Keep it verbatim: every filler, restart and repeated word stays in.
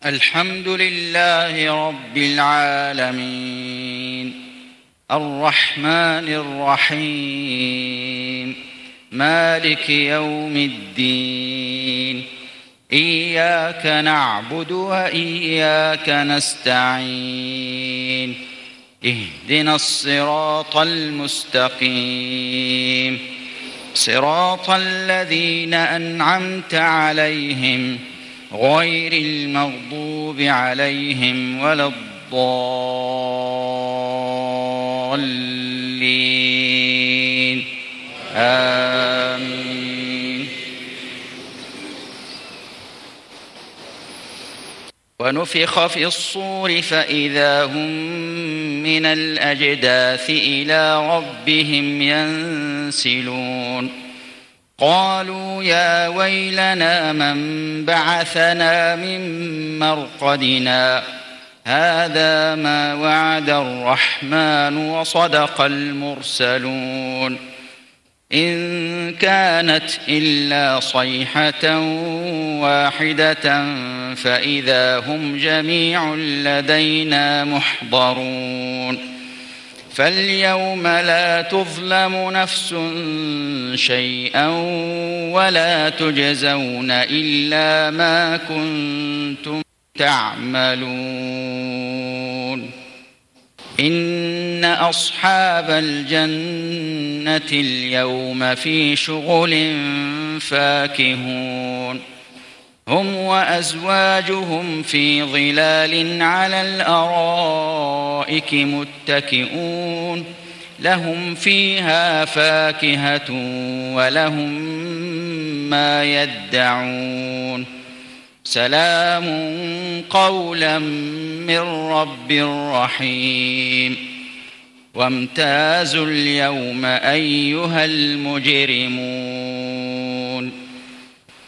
الحمد لله رب العالمين الرحمن الرحيم مالك يوم الدين إياك نعبد وإياك نستعين اهدنا الصراط المستقيم صراط الذين أنعمت عليهم غير المغضوب عليهم ولا الضالين آمين. ونفخ في الصور فإذا هم من الأجداث إلى ربهم ينسلون قالوا يا ويلنا من بعثنا من مرقدنا هذا ما وعد الرحمن وصدق المرسلون إن كانت إلا صيحة واحدة فإذا هم جميع لدينا محضرون فاليوم لا تظلم نفس شيئا ولا تجزون إلا ما كنتم تعملون إن أصحاب الجنة اليوم في شغل فاكهون هم وأزواجهم في ظلال على الأرائك متكئون لهم فيها فاكهة ولهم ما يدعون سلام قولا من رب رحيم وامتازوا اليوم أيها المجرمون